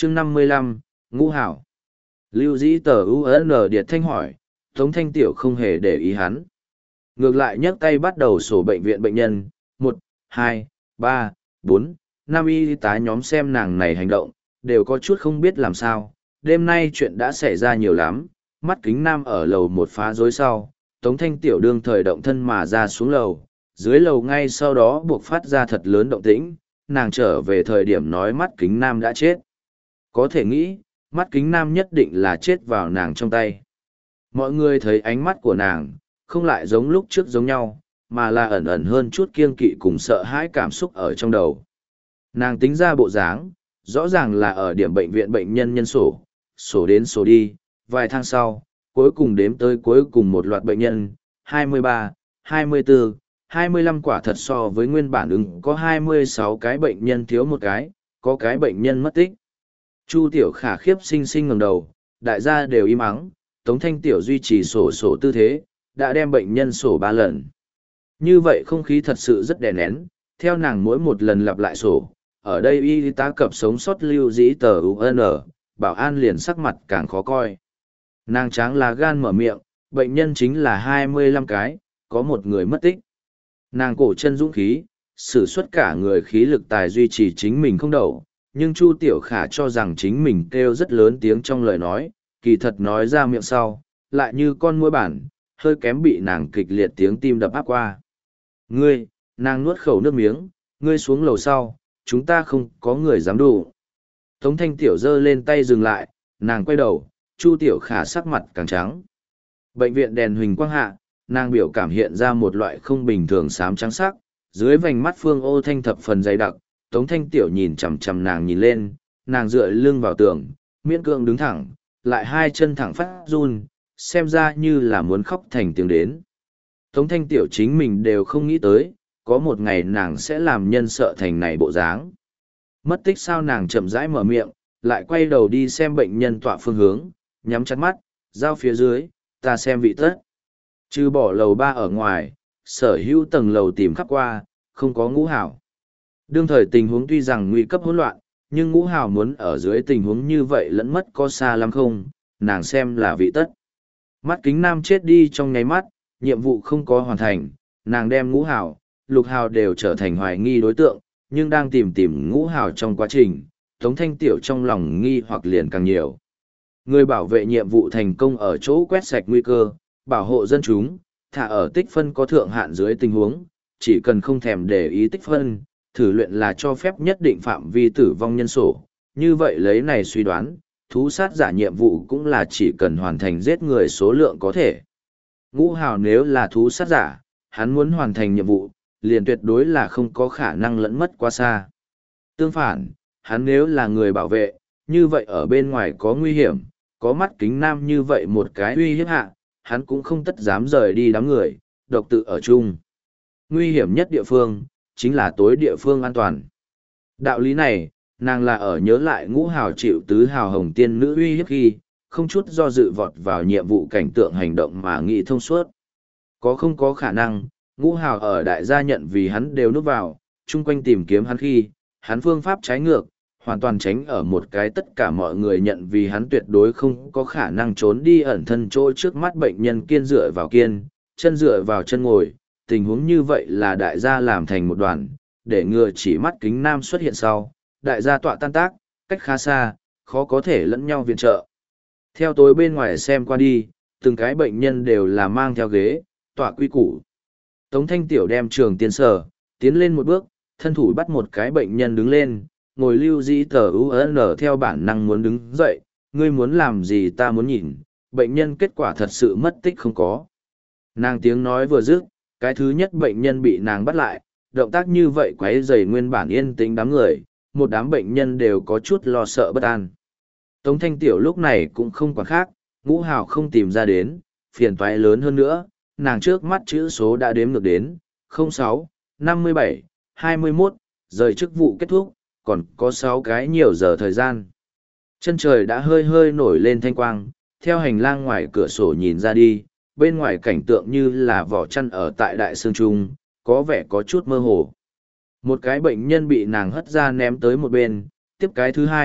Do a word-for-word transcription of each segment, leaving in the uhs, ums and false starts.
chương năm mươi lăm, Ngũ Hảo. Lưu Dĩ tờ u ân Điệt Thanh hỏi, Tống Thanh Tiểu không hề để ý hắn. Ngược lại nhấc tay bắt đầu sổ bệnh viện bệnh nhân, một, hai, ba, bốn, năm y tá nhóm xem nàng này hành động, đều có chút không biết làm sao. Đêm nay chuyện đã xảy ra nhiều lắm, mắt kính nam ở lầu một phá rối sau, Tống Thanh Tiểu đương thời động thân mà ra xuống lầu, dưới lầu ngay sau đó buộc phát ra thật lớn động tĩnh, nàng trở về thời điểm nói mắt kính nam đã chết. Có thể nghĩ, mắt kính nam nhất định là chết vào nàng trong tay. Mọi người thấy ánh mắt của nàng, không lại giống lúc trước giống nhau, mà là ẩn ẩn hơn chút kiêng kỵ cùng sợ hãi cảm xúc ở trong đầu. Nàng tính ra bộ dáng, rõ ràng là ở điểm bệnh viện bệnh nhân nhân sổ, sổ đến sổ đi, vài tháng sau, cuối cùng đếm tới cuối cùng một loạt bệnh nhân, hai mươi ba, hai mươi bốn, hai mươi lăm quả thật so với nguyên bản ứng có hai mươi sáu cái bệnh nhân thiếu một cái, có cái bệnh nhân mất tích. Chu Tiểu Khả khiếp sinh sinh ngẩng đầu, đại gia đều im ắng, Tống Thanh Tiểu duy trì sổ sổ tư thế, đã đem bệnh nhân sổ ba lần. Như vậy không khí thật sự rất đè nén, theo nàng mỗi một lần lặp lại sổ, ở đây y tá cập sống sót Lưu Dĩ tờ u ân, bảo an liền sắc mặt càng khó coi. Nàng tráng là gan mở miệng, bệnh nhân chính là hai mươi lăm cái, có một người mất tích. Nàng cổ chân dũng khí, sử xuất cả người khí lực tài duy trì chính mình không đầu, nhưng Chu Tiểu Khả cho rằng chính mình kêu rất lớn tiếng trong lời nói, kỳ thật nói ra miệng sau, lại như con muỗi bản, hơi kém bị nàng kịch liệt tiếng tim đập áp qua. Ngươi, nàng nuốt khẩu nước miếng, ngươi xuống lầu sau, chúng ta không có người dám đủ. Tống Thanh Tiểu giơ lên tay dừng lại, nàng quay đầu, Chu Tiểu Khả sắc mặt càng trắng. Bệnh viện đèn huỳnh quang hạ, nàng biểu cảm hiện ra một loại không bình thường xám trắng sắc, dưới vành mắt Phương Ô Thanh thập phần dày đặc, Tống Thanh Tiểu nhìn chằm chằm nàng nhìn lên, nàng dựa lưng vào tường, miễn cưỡng đứng thẳng, lại hai chân thẳng phát run, xem ra như là muốn khóc thành tiếng đến. Tống Thanh Tiểu chính mình đều không nghĩ tới, có một ngày nàng sẽ làm nhân sợ thành này bộ dáng. Mất tích sao nàng chậm rãi mở miệng, lại quay đầu đi xem bệnh nhân tọa phương hướng, nhắm chặt mắt, giao phía dưới, ta xem vị tất. Trừ bỏ lầu ba ở ngoài, sở hữu tầng lầu tìm khắp qua, không có Ngũ Hảo. Đương thời tình huống tuy rằng nguy cấp hỗn loạn, nhưng Ngũ Hảo muốn ở dưới tình huống như vậy lẫn mất có xa lắm không, nàng xem là vị tất. Mắt kính nam chết đi trong nháy mắt, nhiệm vụ không có hoàn thành, nàng đem Ngũ Hảo, Lục Hảo đều trở thành hoài nghi đối tượng, nhưng đang tìm tìm Ngũ Hảo trong quá trình, Tống Thanh Tiểu trong lòng nghi hoặc liền càng nhiều. Người bảo vệ nhiệm vụ thành công ở chỗ quét sạch nguy cơ, bảo hộ dân chúng, thả ở tích phân có thượng hạn dưới tình huống, chỉ cần không thèm để ý tích phân, thử luyện là cho phép nhất định phạm vi tử vong nhân sổ. Như vậy lấy này suy đoán, thú sát giả nhiệm vụ cũng là chỉ cần hoàn thành giết người số lượng có thể. Ngũ Hảo nếu là thú sát giả, hắn muốn hoàn thành nhiệm vụ, liền tuyệt đối là không có khả năng lẫn mất quá xa. Tương phản, hắn nếu là người bảo vệ, như vậy ở bên ngoài có nguy hiểm, có mắt kính nam như vậy một cái uy hiếp hạ, hắn cũng không tất dám rời đi đám người, độc tự ở chung. Nguy hiểm nhất địa phương, chính là tối địa phương an toàn. Đạo lý này, nàng là ở nhớ lại Ngũ Hảo chịu tứ hào hồng tiên nữ uy hiếp khi, không chút do dự vọt vào nhiệm vụ cảnh tượng hành động mà nghĩ thông suốt. Có không có khả năng, Ngũ Hảo ở đại gia nhận vì hắn đều núp vào, chung quanh tìm kiếm hắn khi, hắn phương pháp trái ngược, hoàn toàn tránh ở một cái tất cả mọi người nhận vì hắn tuyệt đối không có khả năng trốn đi ẩn thân chỗ trước mắt bệnh nhân kiên dựa vào kiên, chân dựa vào chân ngồi, tình huống như vậy là đại gia làm thành một đoàn, để ngừa chỉ mắt kính nam xuất hiện sau, đại gia tọa tan tác, cách khá xa, khó có thể lẫn nhau viện trợ. Theo tối bên ngoài xem qua đi, từng cái bệnh nhân đều là mang theo ghế, tọa quy củ. Tống Thanh Tiểu đem trường tiên sở, tiến lên một bước, thân thủ bắt một cái bệnh nhân đứng lên, ngồi Lưu Dĩ tờ u ân theo bản năng muốn đứng dậy, ngươi muốn làm gì ta muốn nhìn, bệnh nhân kết quả thật sự mất tích không có. Nàng tiếng nói vừa dứt, cái thứ nhất bệnh nhân bị nàng bắt lại, động tác như vậy quấy rầy nguyên bản yên tĩnh đám người, một đám bệnh nhân đều có chút lo sợ bất an. Tống Thanh Tiểu lúc này cũng không quản khác, Ngũ Hảo không tìm ra đến, phiền toái lớn hơn nữa, nàng trước mắt chữ số đã đếm ngược đến, không sáu, năm mươi bảy, hai mươi mốt, rời chức vụ kết thúc, còn có sáu cái nhiều giờ thời gian. Chân trời đã hơi hơi nổi lên thanh quang, theo hành lang ngoài cửa sổ nhìn ra đi, bên ngoài cảnh tượng như là vỏ chăn ở tại đại sương trung, có vẻ có chút mơ hồ. Một cái bệnh nhân bị nàng hất ra ném tới một bên, tiếp cái thứ hai,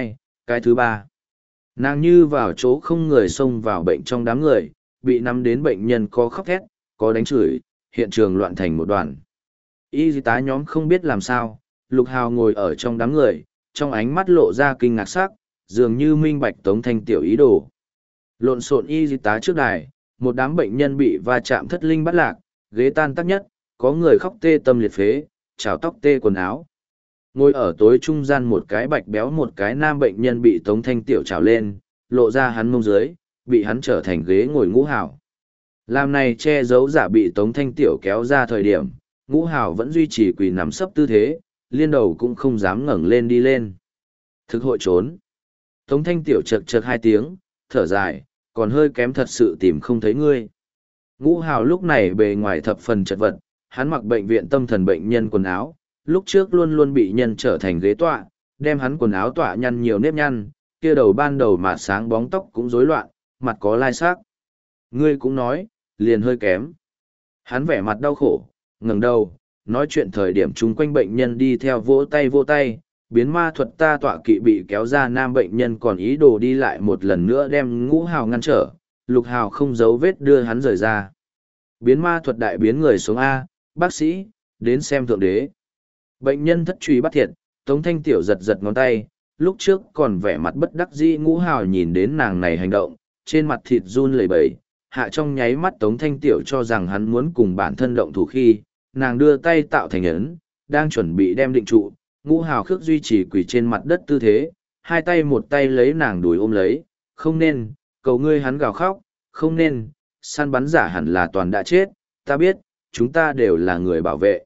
Cái thứ ba, nàng như vào chỗ không người xông vào bệnh trong đám người, bị nắm đến bệnh nhân có khóc thét, có đánh chửi, hiện trường loạn thành một đoàn. Y tá nhóm không biết làm sao, Lục Hào ngồi ở trong đám người, trong ánh mắt lộ ra kinh ngạc sắc, dường như minh bạch Tống Thanh Tiểu ý đồ. Lộn xộn y tá trước đài, một đám bệnh nhân bị va chạm thất linh bắt lạc, ghế tan tác nhất, có người khóc tê tâm liệt phế, trào tóc tê quần áo. Ngồi ở tối trung gian một cái bạch béo một cái nam bệnh nhân bị Tống Thanh Tiểu trào lên, lộ ra hắn mông dưới, bị hắn trở thành ghế ngồi Ngũ Hào. Làm này che giấu giả bị Tống Thanh Tiểu kéo ra thời điểm, Ngũ Hào vẫn duy trì quỳ nằm sấp tư thế, liên đầu cũng không dám ngẩng lên đi lên. Thực hội trốn. Tống Thanh Tiểu chật chật hai tiếng, thở dài, còn hơi kém thật sự tìm không thấy ngươi. Ngũ Hào lúc này bề ngoài thập phần chật vật, hắn mặc bệnh viện tâm thần bệnh nhân quần áo, lúc trước luôn luôn bị nhân trở thành ghế tọa, đem hắn quần áo tọa nhăn nhiều nếp nhăn, kia đầu ban đầu mà sáng bóng tóc cũng rối loạn, mặt có lai sắc. Ngươi cũng nói, liền hơi kém. Hắn vẻ mặt đau khổ, ngẩng đầu, nói chuyện thời điểm chung quanh bệnh nhân đi theo vỗ tay vỗ tay, biến ma thuật ta tọa kỵ bị kéo ra nam bệnh nhân còn ý đồ đi lại một lần nữa đem Ngũ Hào ngăn trở, Lục Hào không giấu vết đưa hắn rời ra. Biến ma thuật đại biến người sống A, bác sĩ, đến xem thượng đế. Bệnh nhân thất truy bắt thiệt, Tống Thanh Tiểu giật giật ngón tay, lúc trước còn vẻ mặt bất đắc dĩ Ngũ Hào nhìn đến nàng này hành động, trên mặt thịt run lẩy bẩy, hạ trong nháy mắt Tống Thanh Tiểu cho rằng hắn muốn cùng bản thân động thủ khi, nàng đưa tay tạo thành ấn, đang chuẩn bị đem định trụ, Ngũ Hào khước duy trì quỳ trên mặt đất tư thế, hai tay một tay lấy nàng đùi ôm lấy, không nên, cầu ngươi hắn gào khóc, không nên, săn bắn giả hẳn là toàn đã chết, ta biết, chúng ta đều là người bảo vệ.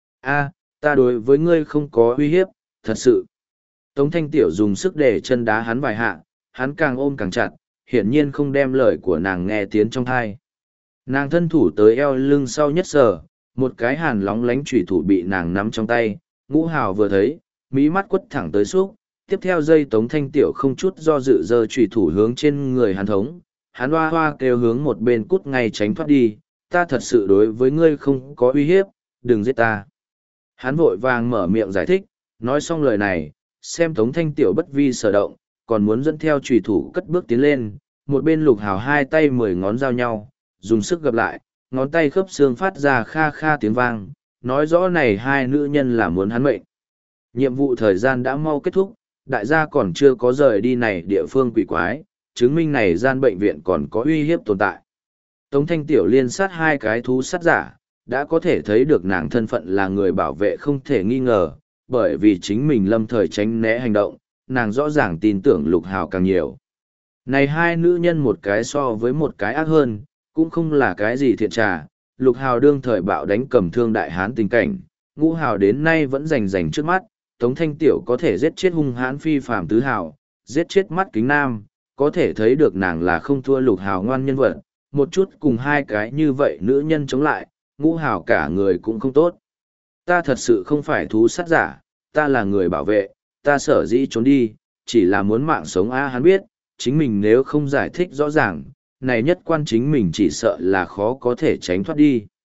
A, ta đối với ngươi không có uy hiếp, thật sự. Tống Thanh Tiểu dùng sức để chân đá hắn vài hạ, hắn càng ôm càng chặt, hiển nhiên không đem lời của nàng nghe tiến trong thai. Nàng thân thủ tới eo lưng sau nhất giờ, một cái hàn lóng lánh chủy thủ bị nàng nắm trong tay, Ngũ Hào vừa thấy, mí mắt quất thẳng tới xúc, tiếp theo dây Tống Thanh Tiểu không chút do dự giơ chủy thủ hướng trên người hắn thống, hắn hoa hoa kêu hướng một bên cút ngay tránh thoát đi, ta thật sự đối với ngươi không có uy hiếp, đừng giết ta. Hắn vội vàng mở miệng giải thích, nói xong lời này, xem Tống Thanh Tiểu bất vi sở động, còn muốn dẫn theo chủy thủ cất bước tiến lên, một bên Lục Hào hai tay mười ngón giao nhau, dùng sức gập lại, ngón tay khớp xương phát ra kha kha tiếng vang, nói rõ này hai nữ nhân là muốn hắn mệnh. Nhiệm vụ thời gian đã mau kết thúc, đại gia còn chưa có rời đi này địa phương quỷ quái, chứng minh này gian bệnh viện còn có uy hiếp tồn tại. Tống Thanh Tiểu liên sát hai cái thú sát giả, đã có thể thấy được nàng thân phận là người bảo vệ không thể nghi ngờ, bởi vì chính mình lâm thời tránh né hành động, nàng rõ ràng tin tưởng Lục Hào càng nhiều. Này hai nữ nhân một cái so với một cái ác hơn, cũng không là cái gì thiện trà, Lục Hào đương thời bạo đánh cầm thương đại hán tình cảnh, Ngũ Hào đến nay vẫn rành rành trước mắt, Tống Thanh Tiểu có thể giết chết hung hãn phi phàm tứ hào, giết chết mắt kính nam, có thể thấy được nàng là không thua Lục Hào ngoan nhân vật, một chút cùng hai cái như vậy nữ nhân chống lại, Ngũ Hào cả người cũng không tốt. Ta thật sự không phải thú sát giả, ta là người bảo vệ, ta sở dĩ trốn đi, chỉ là muốn mạng sống a hắn biết, chính mình nếu không giải thích rõ ràng, này nhất quan chính mình chỉ sợ là khó có thể tránh thoát đi.